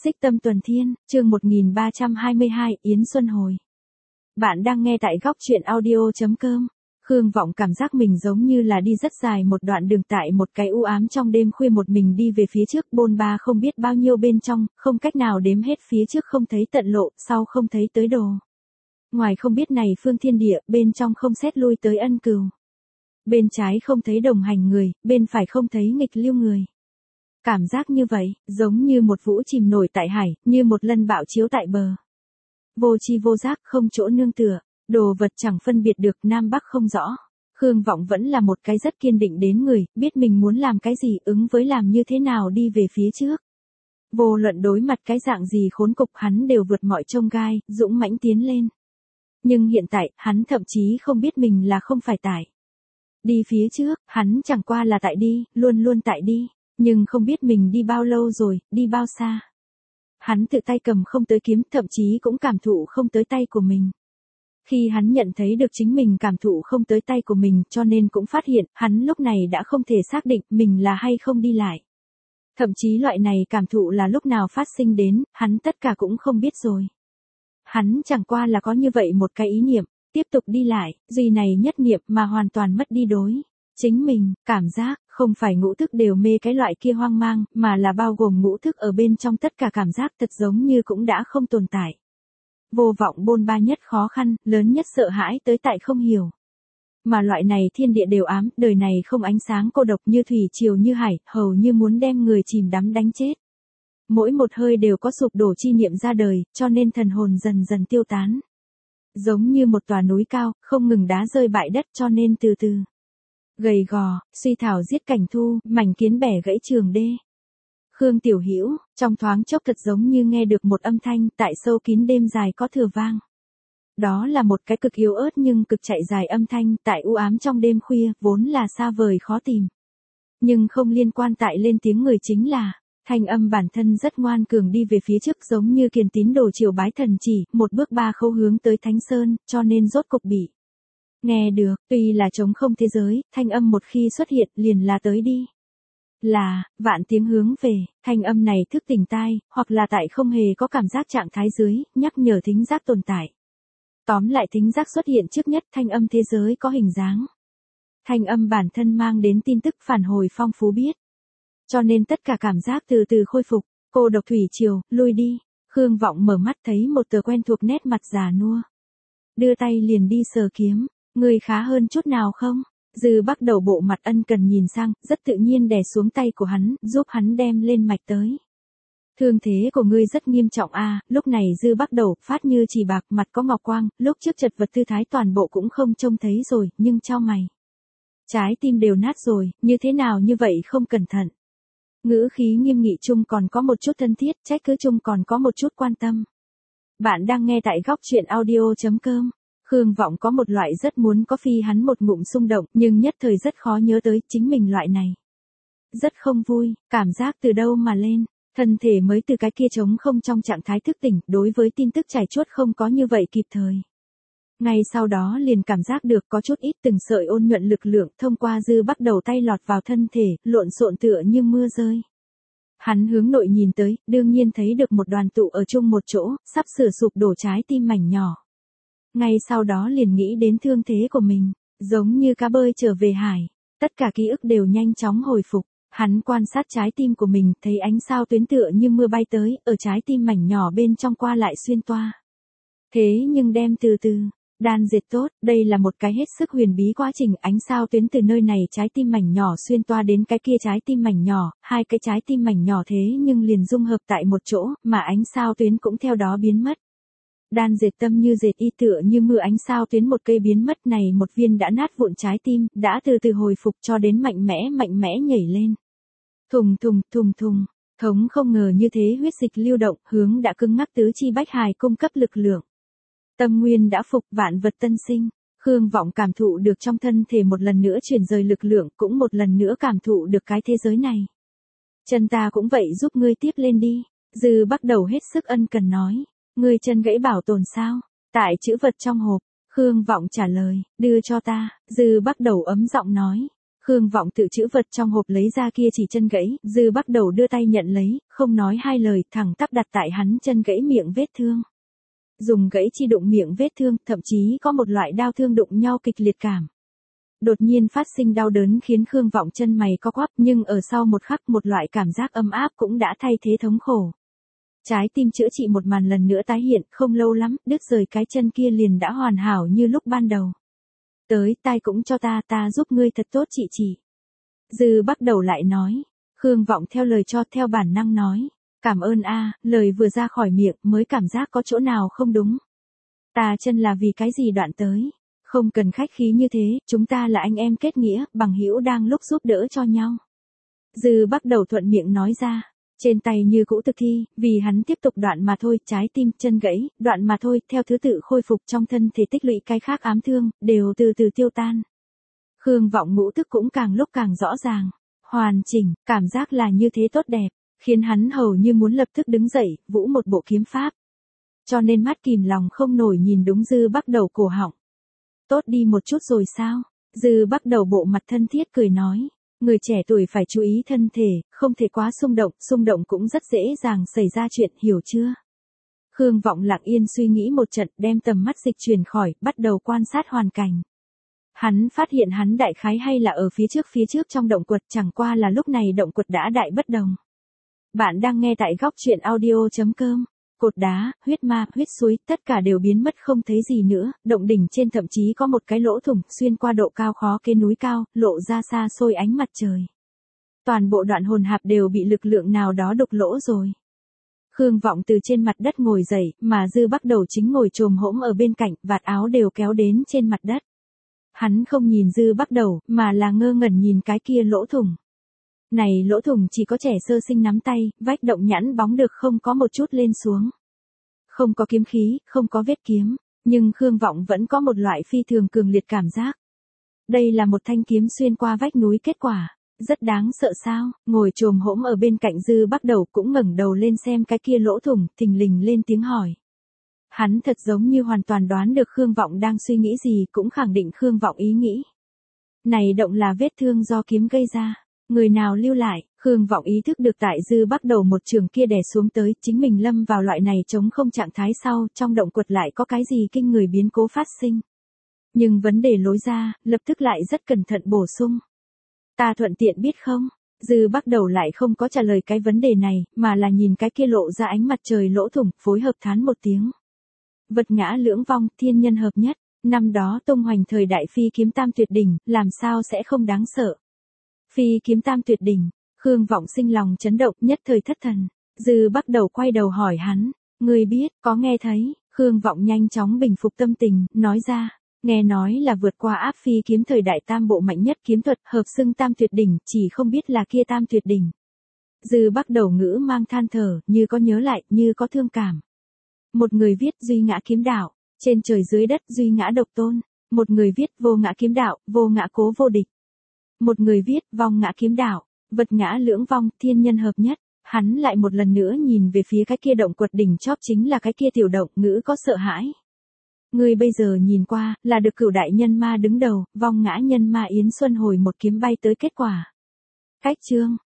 Xích Tâm Tuần Thiên, chương 1322, Yến Xuân Hồi. Bạn đang nghe tại góc truyện audio.com. Khương Vọng cảm giác mình giống như là đi rất dài một đoạn đường tại một cái u ám trong đêm khuya, một mình đi về phía trước, bôn ba không biết bao nhiêu bên trong, không cách nào đếm hết, phía trước không thấy tận lộ, sau không thấy tới đồ. Ngoài không biết này phương thiên địa, bên trong không xét lui tới ân cừu. Bên trái không thấy đồng hành người, bên phải không thấy nghịch lưu người. Cảm giác như vậy, giống như một vũ chìm nổi tại hải, như một lân bão chiếu tại bờ. Vô tri vô giác, không chỗ nương tựa, đồ vật chẳng phân biệt được nam bắc không rõ. Khương Vọng vẫn là một cái rất kiên định đến người, biết mình muốn làm cái gì, ứng với làm như thế nào đi về phía trước. Vô luận đối mặt cái dạng gì khốn cục, hắn đều vượt mọi chông gai, dũng mãnh tiến lên. Nhưng hiện tại, hắn thậm chí không biết mình là không phải tại. Đi phía trước, hắn chẳng qua là tại đi, luôn luôn tại đi. Nhưng không biết mình đi bao lâu rồi, đi bao xa. Hắn tự tay cầm không tới kiếm, thậm chí cũng cảm thụ không tới tay của mình. Khi hắn nhận thấy được chính mình cảm thụ không tới tay của mình, cho nên cũng phát hiện, hắn lúc này đã không thể xác định mình là hay không đi lại. Thậm chí loại này cảm thụ là lúc nào phát sinh đến, hắn tất cả cũng không biết rồi. Hắn chẳng qua là có như vậy một cái ý niệm, tiếp tục đi lại, duy này nhất niệm mà hoàn toàn mất đi đối. Chính mình, cảm giác, không phải ngũ thức đều mê cái loại kia hoang mang, mà là bao gồm ngũ thức ở bên trong, tất cả cảm giác thật giống như cũng đã không tồn tại. Vô vọng bôn ba nhất khó khăn, lớn nhất sợ hãi tới tại không hiểu. Mà loại này thiên địa đều ám, đời này không ánh sáng, cô độc như thủy triều như hải, hầu như muốn đem người chìm đắm đánh chết. Mỗi một hơi đều có sụp đổ chi niệm ra đời, cho nên thần hồn dần dần tiêu tán. Giống như một tòa núi cao, không ngừng đá rơi bại đất, cho nên từ từ. Gầy gò, suy thảo giết cảnh thu, mảnh kiến bẻ gãy trường đê. Khương Tiểu Hữu, trong thoáng chốc thật giống như nghe được một âm thanh, tại sâu kín đêm dài có thừa vang. Đó là một cái cực yếu ớt nhưng cực chạy dài âm thanh, tại u ám trong đêm khuya, vốn là xa vời khó tìm. Nhưng không liên quan tại lên tiếng người, chính là, thanh âm bản thân rất ngoan cường đi về phía trước, giống như kiền tín đồ triều bái thần chỉ, một bước ba khâu hướng tới Thánh Sơn, cho nên rốt cục bị nghe được. Tuy là trống không thế giới, thanh âm một khi xuất hiện liền là tới đi. Là, vạn tiếng hướng về, thanh âm này thức tỉnh tai, hoặc là tại không hề có cảm giác trạng thái dưới, nhắc nhở thính giác tồn tại. Tóm lại thính giác xuất hiện trước nhất, thanh âm thế giới có hình dáng. Thanh âm bản thân mang đến tin tức phản hồi phong phú biết. Cho nên tất cả cảm giác từ từ khôi phục, cô độc thủy triều, lui đi. Khương Vọng mở mắt thấy một tờ quen thuộc nét mặt già nua. Đưa tay liền đi sờ kiếm. Ngươi khá hơn chút nào không? Dư bắt đầu bộ mặt ân cần nhìn sang, rất tự nhiên đè xuống tay của hắn, giúp hắn đem lên mạch tới. Thương thế của ngươi rất nghiêm trọng a. Lúc này Dư bắt đầu phát như chỉ bạc, mặt có ngọc quang, lúc trước chật vật tư thái toàn bộ cũng không trông thấy rồi, nhưng chau mày. Trái tim đều nát rồi, như thế nào như vậy không cẩn thận. Ngữ khí nghiêm nghị chung còn có một chút thân thiết, trách cứ chung còn có một chút quan tâm. Bạn đang nghe tại góc truyện audio.com. Khương Vọng có một loại rất muốn có phi hắn một ngụm xung động, nhưng nhất thời rất khó nhớ tới chính mình loại này. Rất không vui, cảm giác từ đâu mà lên, thân thể mới từ cái kia trống không trong trạng thái thức tỉnh, đối với tin tức trải chuốt không có như vậy kịp thời. Ngay sau đó liền cảm giác được có chút ít từng sợi ôn nhuận lực lượng thông qua Dư bắt đầu tay lọt vào thân thể, lộn xộn tựa như mưa rơi. Hắn hướng nội nhìn tới, đương nhiên thấy được một đoàn tụ ở chung một chỗ, sắp sửa sụp đổ trái tim mảnh nhỏ. Ngay sau đó liền nghĩ đến thương thế của mình, giống như cá bơi trở về hải, tất cả ký ức đều nhanh chóng hồi phục. Hắn quan sát trái tim của mình, thấy ánh sao tuyến tựa như mưa bay tới, ở trái tim mảnh nhỏ bên trong qua lại xuyên toa. Thế nhưng đem từ từ, đan dệt tốt, đây là một cái hết sức huyền bí quá trình, ánh sao tuyến từ nơi này trái tim mảnh nhỏ xuyên toa đến cái kia trái tim mảnh nhỏ, hai cái trái tim mảnh nhỏ thế nhưng liền dung hợp tại một chỗ, mà ánh sao tuyến cũng theo đó biến mất. Đan dệt tâm như dệt y tựa như mưa, ánh sao tuyến một cây biến mất này, một viên đã nát vụn trái tim, đã từ từ hồi phục cho đến mạnh mẽ nhảy lên. Thùng thùng thùng thùng, thống không ngờ như thế huyết dịch lưu động, hướng đã cứng ngắc tứ chi bách hài cung cấp lực lượng. Tâm nguyên đã phục, vạn vật tân sinh. Khương Vọng cảm thụ được trong thân thể một lần nữa chuyển rời lực lượng, cũng một lần nữa cảm thụ được cái thế giới này. Chân ta cũng vậy, giúp ngươi tiếp lên đi. Dư bắt đầu hết sức ân cần nói. Ngươi chân gãy bảo tồn sao? Tại chữ vật trong hộp. Khương Vọng trả lời, đưa cho ta. Dư bắt đầu ấm giọng nói. Khương Vọng tự chữ vật trong hộp lấy ra kia chỉ chân gãy, Dư Bắc Đầu đưa tay nhận lấy, không nói hai lời, thẳng tắp đặt tại hắn chân gãy miệng vết thương. Dùng gãy chi đụng miệng vết thương, thậm chí có một loại đau thương đụng nhau kịch liệt cảm. Đột nhiên phát sinh đau đớn khiến Khương Vọng chân mày co quắp, nhưng ở sau một khắc một loại cảm giác ấm áp cũng đã thay thế thống khổ. Trái tim chữa trị một màn lần nữa tái hiện, không lâu lắm, đứt rời cái chân kia liền đã hoàn hảo như lúc ban đầu. Tới, tai cũng cho ta giúp ngươi thật tốt chị. Dư Bắc Đầu lại nói. Khương Vọng theo lời cho, theo bản năng nói. Cảm ơn a, lời vừa ra khỏi miệng mới cảm giác có chỗ nào không đúng. Ta chân là vì cái gì đoạn tới. Không cần khách khí như thế, chúng ta là anh em kết nghĩa, bằng hữu đang lúc giúp đỡ cho nhau. Dư Bắc Đầu thuận miệng nói ra. Trên tay như cũ thực thi, vì hắn tiếp tục đoạn mà thôi, trái tim, chân gãy, đoạn mà thôi, theo thứ tự khôi phục trong thân thể tích lũy cái khác ám thương, đều từ từ tiêu tan. Khương Vọng ngũ thức cũng càng lúc càng rõ ràng, hoàn chỉnh, cảm giác là như thế tốt đẹp, khiến hắn hầu như muốn lập tức đứng dậy, vũ một bộ kiếm pháp. Cho nên mắt kìm lòng không nổi nhìn đúng Dư Bắc Đầu cổ họng. Tốt đi một chút rồi sao? Dư Bắc Đầu bộ mặt thân thiết cười nói. Người trẻ tuổi phải chú ý thân thể, không thể quá xung động cũng rất dễ dàng xảy ra chuyện, hiểu chưa? Khương Vọng lặng yên suy nghĩ một trận, đem tầm mắt dịch chuyển khỏi, bắt đầu quan sát hoàn cảnh. Hắn phát hiện hắn đại khái hay là ở phía trước trong động quật, chẳng qua là lúc này động quật đã đại bất đồng. Bạn đang nghe tại góc truyện audio.com. Cột đá, huyết ma, huyết suối, tất cả đều biến mất không thấy gì nữa, động đỉnh trên thậm chí có một cái lỗ thủng, xuyên qua độ cao khó kế núi cao, lộ ra xa xôi ánh mặt trời. Toàn bộ đoạn hồn hạp đều bị lực lượng nào đó đục lỗ rồi. Khương Vọng từ trên mặt đất ngồi dậy, mà Dư Bắc Đầu chính ngồi chồm hỗn ở bên cạnh, vạt áo đều kéo đến trên mặt đất. Hắn không nhìn Dư Bắc Đầu, mà là ngơ ngẩn nhìn cái kia lỗ thủng. Này lỗ thủng chỉ có trẻ sơ sinh nắm tay, vách động nhẵn bóng được không có một chút lên xuống. Không có kiếm khí, không có vết kiếm, nhưng Khương Vọng vẫn có một loại phi thường cường liệt cảm giác. Đây là một thanh kiếm xuyên qua vách núi kết quả, rất đáng sợ sao? Ngồi chồm hỗn ở bên cạnh Dư Bắc Đầu cũng ngẩng đầu lên xem cái kia lỗ thủng, thình lình lên tiếng hỏi. Hắn thật giống như hoàn toàn đoán được Khương Vọng đang suy nghĩ gì, cũng khẳng định Khương Vọng ý nghĩ. Này động là vết thương do kiếm gây ra. Người nào lưu lại, Khương Vọng ý thức được tại Dư Bắc Đầu một trường kia đè xuống tới, chính mình lâm vào loại này chống không trạng thái sau, trong động quật lại có cái gì kinh người biến cố phát sinh. Nhưng vấn đề lối ra, lập tức lại rất cẩn thận bổ sung. Ta thuận tiện biết không? Dư Bắc Đầu lại không có trả lời cái vấn đề này, mà là nhìn cái kia lộ ra ánh mặt trời lỗ thủng, phối hợp thán một tiếng. Vật ngã lưỡng vong, thiên nhân hợp nhất, năm đó tung hoành thời đại phi kiếm tam tuyệt đỉnh, làm sao sẽ không đáng sợ. Phi kiếm tam tuyệt đỉnh, Khương Vọng sinh lòng chấn động, nhất thời thất thần. Dư Bắc Đầu quay đầu hỏi hắn, ngươi biết, có nghe thấy? Khương Vọng nhanh chóng bình phục tâm tình, nói ra, nghe nói là vượt qua áp phi kiếm thời đại tam bộ mạnh nhất kiếm thuật, hợp xưng tam tuyệt đỉnh, chỉ không biết là kia tam tuyệt đỉnh. Dư Bắc Đầu ngữ mang than thở, như có nhớ lại, như có thương cảm. Một người viết duy ngã kiếm đạo, trên trời dưới đất duy ngã độc tôn. Một người viết vô ngã kiếm đạo, vô ngã cố vô địch. Một người viết vong ngã kiếm đạo, vật ngã lưỡng vong, thiên nhân hợp nhất. Hắn lại một lần nữa nhìn về phía cái kia động quật đỉnh chóp, chính là cái kia tiểu động, ngữ có sợ hãi. Ngươi bây giờ nhìn qua, là được cửu đại nhân ma đứng đầu, vong ngã nhân ma Yến Xuân hồi một kiếm bay tới kết quả. Cách chương,